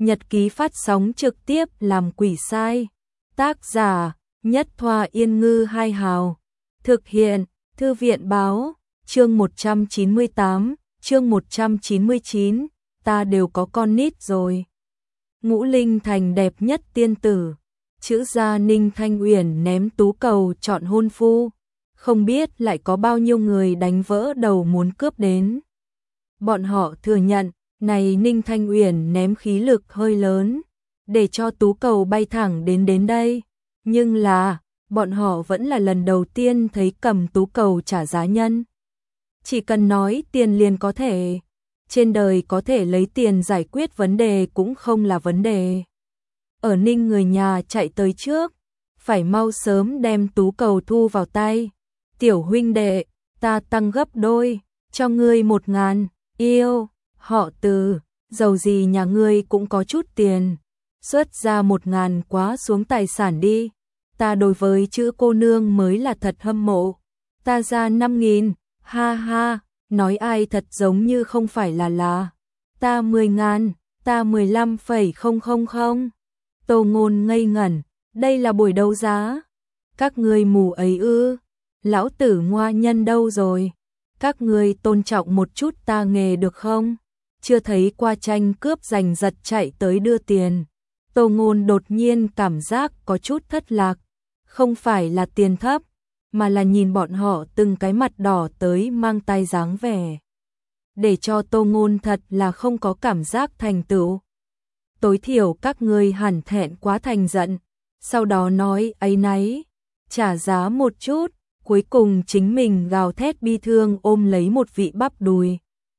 nhật ký phát sóng trực tiếp làm quỷ sai. Tác giả, Nhất Thoa Yên Ngư Hai Hào. Thực hiện, Thư viện Báo. Chương 198, chương 199, ta đều có con nít rồi. Ngũ Linh Thành đẹp nhất tiên tử. Chữ gia Ninh Thanh Uyển ném tú cầu chọn hôn phu. Không biết lại có bao nhiêu người đánh vỡ đầu muốn cướp đến. Bọn họ thừa nhận, này Ninh Thanh Uyển ném khí lực hơi lớn, để cho tú cầu bay thẳng đến đây. Nhưng là, bọn họ vẫn là lần đầu tiên thấy cầm tú cầu trả giá nhân. Chỉ cần nói tiền liền có thể. Trên đời có thể lấy tiền giải quyết vấn đề cũng không là vấn đề. Ở Ninh người nhà chạy tới trước, phải mau sớm đem tú cầu thu vào tay. Tiểu huynh đệ, ta tăng gấp đôi, cho ngươi 1.000, yêu, họ Từ, dầu gì nhà ngươi cũng có chút tiền. Xuất ra 1.000 quá xuống tài sản đi, ta đối với chữ cô nương mới là thật hâm mộ. Ta ra 5.000, ha ha, nói ai thật giống như không phải là. Ta 10.000, ta 15,000. Tô Ngôn ngây ngẩn, đây là buổi đấu giá. Các ngươi mù ấy ư? Lão tử ngoa nhân đâu rồi? Các ngươi tôn trọng một chút ta nghề được không? Chưa thấy qua tranh cướp giành giật chạy tới đưa tiền. Tô Ngôn đột nhiên cảm giác có chút thất lạc. Không phải là tiền thấp, mà là nhìn bọn họ từng cái mặt đỏ tới mang tay dáng vẻ. Để cho Tô Ngôn thật là không có cảm giác thành tựu. Tối thiểu các ngươi hẳn thẹn quá thành giận, sau đó nói ấy nấy, trả giá một chút, cuối cùng chính mình gào thét bi thương ôm lấy một vị bắp đùi.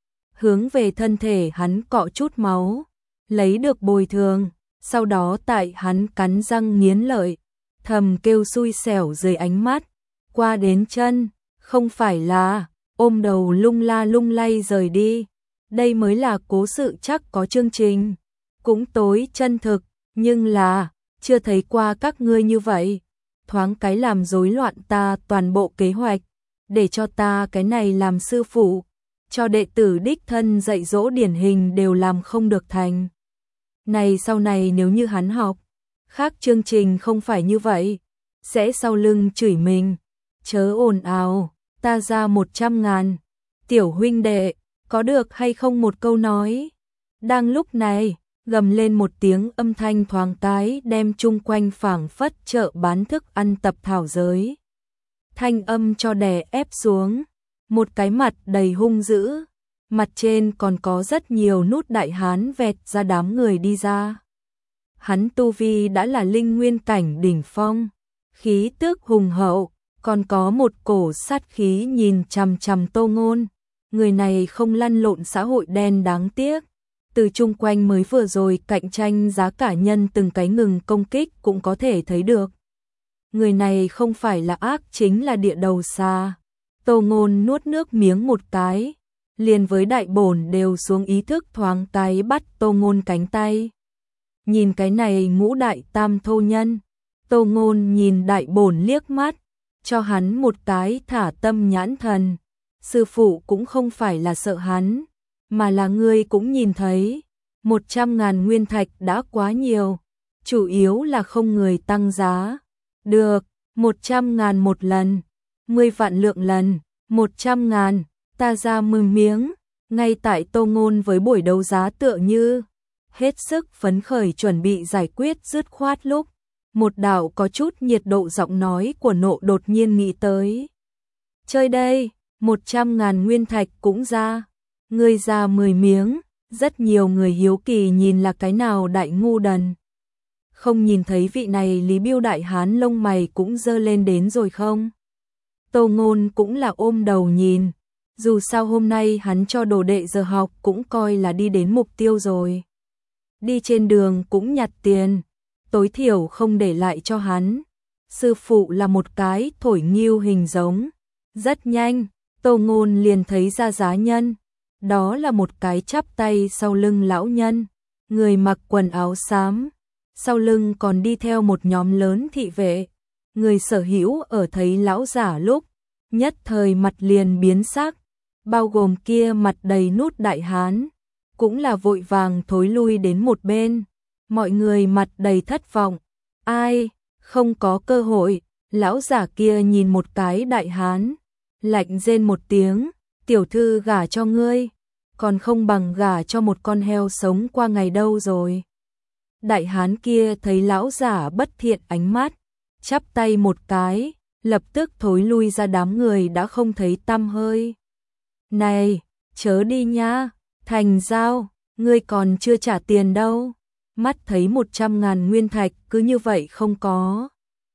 Hướng về thân thể hắn cọ chút máu, lấy được bồi thường, sau đó tại hắn cắn răng nghiến lợi, thầm kêu xui xẻo dưới ánh mắt, qua đến chân, không phải là, ôm đầu lung la lung lay rời đi. Đây mới là cố sự chắc có chương trình. Cũng tối chân thực, nhưng là, chưa thấy qua các ngươi như vậy. Thoáng cái làm rối loạn ta toàn bộ kế hoạch, để cho ta cái này làm sư phụ, cho đệ tử đích thân dạy dỗ điển hình đều làm không được thành. Này sau này nếu như hắn học, khác chương trình không phải như vậy, sẽ sau lưng chửi mình, chớ ồn ào, ta ra 100.000, tiểu huynh đệ, có được hay không một câu nói. Đang lúc này, gầm lên một tiếng âm thanh thoáng cái đem chung quanh phảng phất chợ bán thức ăn tập thảo giới. Thanh âm cho đè ép xuống, một cái mặt đầy hung dữ, mặt trên còn có rất nhiều nút đại hán vẹt ra đám người đi ra. Hắn tu vi đã là linh nguyên cảnh đỉnh phong, khí tức hùng hậu, còn có một cổ sát khí nhìn chằm chằm Tô Ngôn. Người này không lăn lộn xã hội đen đáng tiếc. Từ chung quanh mới vừa rồi cạnh tranh giá cả nhân từng cái ngừng công kích cũng có thể thấy được. Người này không phải là ác chính là địa đầu xa. Tô Ngôn nuốt nước miếng một cái, liền với đại bổn đều xuống ý thức thoáng cái bắt Tô Ngôn cánh tay. Nhìn cái này ngũ đại tam thô nhân, Tô Ngôn nhìn đại bổn liếc mắt, cho hắn một cái thả tâm nhãn thần. Sư phụ cũng không phải là sợ hắn, mà là ngươi cũng nhìn thấy, 100.000 nguyên thạch đã quá nhiều, chủ yếu là không người tăng giá. Được, 100.000 một lần, 10 vạn lượng lần, 100.000, ta ra 10 miếng. Ngay tại Tô Ngôn với buổi đấu giá tựa như hết sức phấn khởi chuẩn bị giải quyết dứt khoát lúc, một đạo có chút nhiệt độ giọng nói của Nộ đột nhiên nghĩ tới. Chơi đây, 100.000 nguyên thạch cũng ra. Ngươi ra 10 miếng, rất nhiều người hiếu kỳ nhìn là cái nào đại ngu đần. Không nhìn thấy vị này Lý Biêu đại hán lông mày cũng dơ lên đến rồi không? Tô Ngôn cũng là ôm đầu nhìn, dù sao hôm nay hắn cho đồ đệ giờ học cũng coi là đi đến mục tiêu rồi. Đi trên đường cũng nhặt tiền, tối thiểu không để lại cho hắn. Sư phụ là một cái thổi nghiêu hình giống. Rất nhanh, Tô Ngôn liền thấy ra giá nhân. Đó là một cái chắp tay sau lưng lão nhân, người mặc quần áo xám, sau lưng còn đi theo một nhóm lớn thị vệ. Người sở hữu ở thấy lão giả lúc, nhất thời mặt liền biến sắc, bao gồm kia mặt đầy nút đại hán, cũng là vội vàng thối lui đến một bên. Mọi người mặt đầy thất vọng. Ai, không có cơ hội. Lão giả kia nhìn một cái đại hán, lạnh rên một tiếng, tiểu thư gả cho ngươi, còn không bằng gả cho một con heo sống qua ngày đâu rồi. Đại hán kia thấy lão giả bất thiện ánh mắt, chắp tay một cái, lập tức thối lui ra, đám người đã không thấy tăm hơi. Này, chớ đi nha, thành giao, ngươi còn chưa trả tiền đâu. Mắt thấy 100.000 nguyên thạch cứ như vậy không có.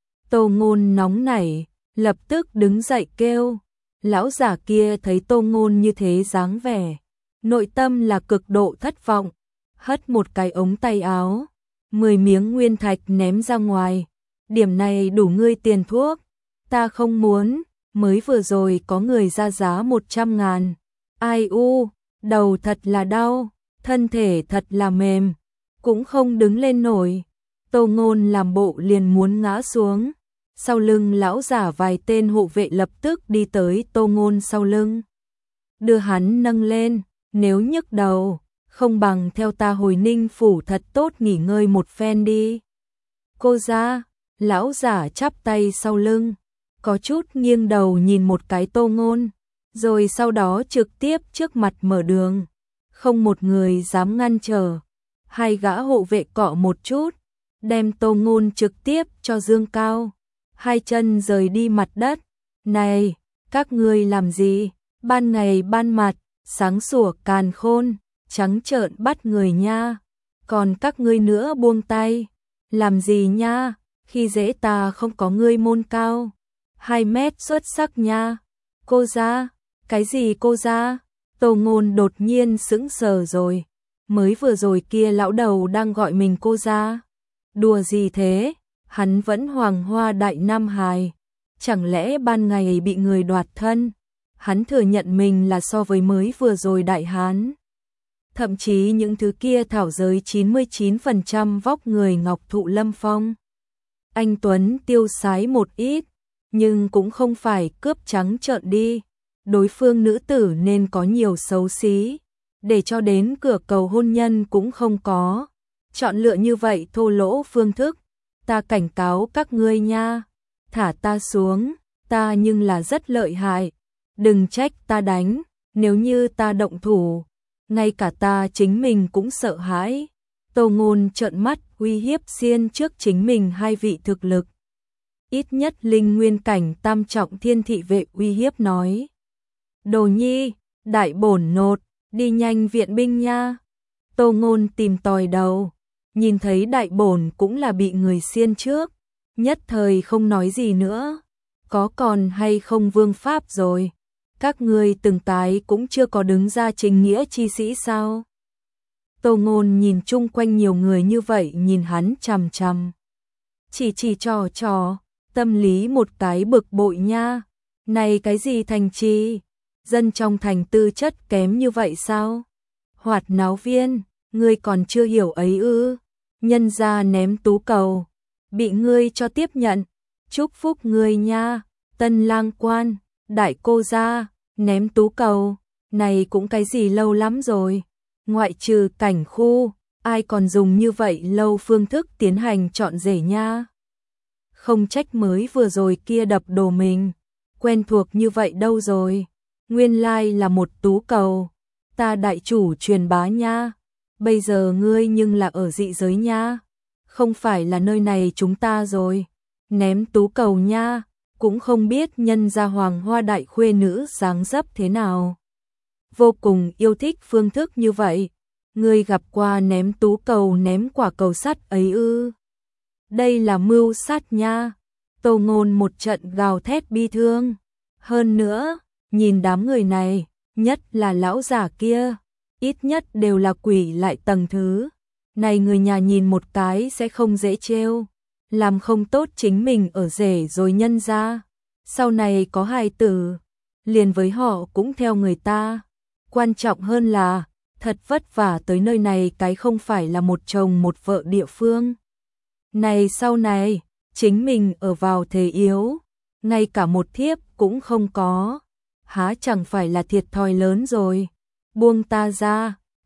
Tô Ngôn nóng nảy, lập tức đứng dậy kêu. Lão giả kia thấy Tô Ngôn như thế dáng vẻ, nội tâm là cực độ thất vọng, hất một cái ống tay áo, 10 miếng nguyên thạch ném ra ngoài. Điểm này đủ ngươi tiền thuốc, ta không muốn, mới vừa rồi có người ra giá 100.000. Ai u, đầu thật là đau, thân thể thật là mềm, cũng không đứng lên nổi. Tô Ngôn làm bộ liền muốn ngã xuống. Sau lưng lão giả vài tên hộ vệ lập tức đi tới Tô Ngôn sau lưng, đưa hắn nâng lên. Nếu nhức đầu, không bằng theo ta hồi Ninh phủ thật tốt nghỉ ngơi một phen đi. Cô ra, lão giả chắp tay sau lưng, có chút nghiêng đầu nhìn một cái Tô Ngôn, rồi sau đó trực tiếp trước mặt mở đường. Không một người dám ngăn trở. Hai gã hộ vệ cọ một chút, đem Tô Ngôn trực tiếp cho dương cao. Hai chân rời đi mặt đất. Này, các ngươi làm gì? Ban ngày ban mặt, sáng sủa càn khôn, trắng trợn bắt người nha. Còn các ngươi nữa buông tay. Làm gì nha? Khi dễ ta không có ngươi môn cao 2 mét xuất sắc nha. Cô ra, cái gì cô ra? Tô Ngôn đột nhiên sững sờ rồi. Mới vừa rồi kia lão đầu đang gọi mình cô ra. Đùa gì thế? Hắn vẫn hoàng hoa đại nam hài. Chẳng lẽ ban ngày bị người đoạt thân? Hắn thừa nhận mình là so với mới vừa rồi đại hán. Thậm chí những thứ kia thảo giới 99% vóc người ngọc thụ lâm phong. Anh Tuấn tiêu sái một ít, nhưng cũng không phải cướp trắng trợn đi. Đối phương nữ tử nên có nhiều xấu xí, để cho đến cửa cầu hôn nhân cũng không có. Chọn lựa như vậy thô lỗ phương thức, ta cảnh cáo các ngươi nha. Thả ta xuống, ta nhưng là rất lợi hại. Đừng trách ta đánh, nếu như ta động thủ, ngay cả ta chính mình cũng sợ hãi. Tô Ngôn trợn mắt uy hiếp xiên trước chính mình hai vị thực lực ít nhất linh nguyên cảnh tam trọng thiên thị vệ uy hiếp nói. Đồ nhi, đại bổn nột, đi nhanh viện binh nha. Tô Ngôn tìm tòi đầu, nhìn thấy đại bổn cũng là bị người xiên trước, nhất thời không nói gì nữa. Có còn hay không vương pháp rồi? Các ngươi từng cái cũng chưa có đứng ra trình nghĩa chi sĩ sao? Tô Ngôn nhìn chung quanh nhiều người như vậy nhìn hắn chằm chằm. Chỉ trò, tâm lý một cái bực bội nha. Này cái gì thành trì? Dân trong thành tư chất kém như vậy sao? Hoạt náo viên, ngươi còn chưa hiểu ấy ư? Nhân ra ném tú cầu, bị ngươi cho tiếp nhận. Chúc phúc ngươi nha, tân lang quan, đại cô gia, ném tú cầu. Này cũng cái gì lâu lắm rồi. Ngoại trừ cảnh khu, ai còn dùng như vậy lâu phương thức tiến hành chọn rể nha. Không trách mới vừa rồi kia đập đồ mình, quen thuộc như vậy đâu rồi. Nguyên lai là một tú cầu, ta đại chủ truyền bá nha. Bây giờ ngươi nhưng là ở dị giới nha, không phải là nơi này chúng ta rồi. Ném tú cầu nha, cũng không biết nhân gia hoàng hoa đại khuê nữ dáng dấp thế nào. Vô cùng yêu thích phương thức như vậy. Ngươi gặp qua ném tú cầu ném quả cầu sắt ấy ư? Đây là mưu sát nha. Tô Ngôn một trận gào thét bi thương. Hơn nữa, nhìn đám người này, nhất là lão giả kia, ít nhất đều là quỷ lại tầng thứ. Này người nhà nhìn một cái sẽ không dễ trêu, làm không tốt chính mình ở rể rồi nhân ra. Sau này có hài tử, liền với họ cũng theo người ta. Quan trọng hơn là, thật vất vả tới nơi này cái không phải là một chồng một vợ địa phương. Này sau này, chính mình ở vào thế yếu, ngay cả một thiếp cũng không có. Há chẳng phải là thiệt thòi lớn rồi. Buông ta ra,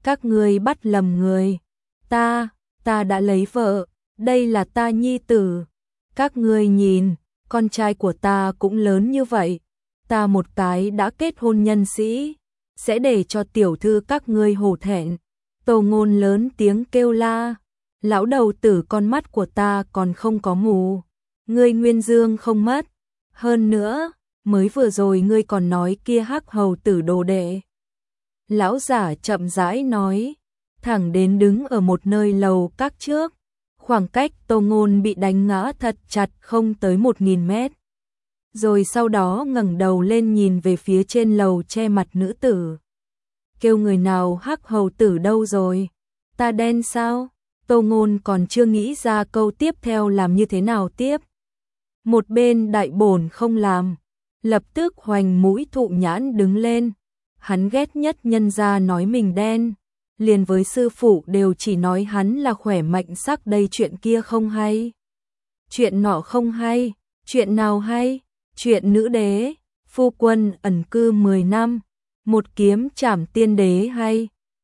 các ngươi bắt lầm người. Ta đã lấy vợ, đây là ta nhi tử. Các ngươi nhìn, con trai của ta cũng lớn như vậy. Ta một cái đã kết hôn nhân sĩ, sẽ để cho tiểu thư các ngươi hổ thẹn. Tô Ngôn lớn tiếng kêu la. Lão đầu tử, con mắt của ta còn không có mù. Ngươi nguyên dương không mất. Hơn nữa, mới vừa rồi ngươi còn nói kia hắc hầu tử đồ đệ. Lão giả chậm rãi nói, thẳng đến đứng ở một nơi lầu các trước. Khoảng cách Tô Ngôn bị đánh ngã thật chặt không tới 1000 mét. Rồi sau đó ngẩng đầu lên nhìn về phía trên lầu che mặt nữ tử. Kêu người nào hắc hầu tử đâu rồi? Ta đen sao? Tô Ngôn còn chưa nghĩ ra câu tiếp theo làm như thế nào tiếp. Một bên đại bổn không làm, lập tức hoành mũi thụ nhãn đứng lên. Hắn ghét nhất nhân gia nói mình đen, liền với sư phụ đều chỉ nói hắn là khỏe mạnh sắc, đây chuyện kia không hay. Chuyện nọ không hay, chuyện nào hay? Chuyện nữ đế, phu quân ẩn cư 10 năm, một kiếm trảm tiên đế hay.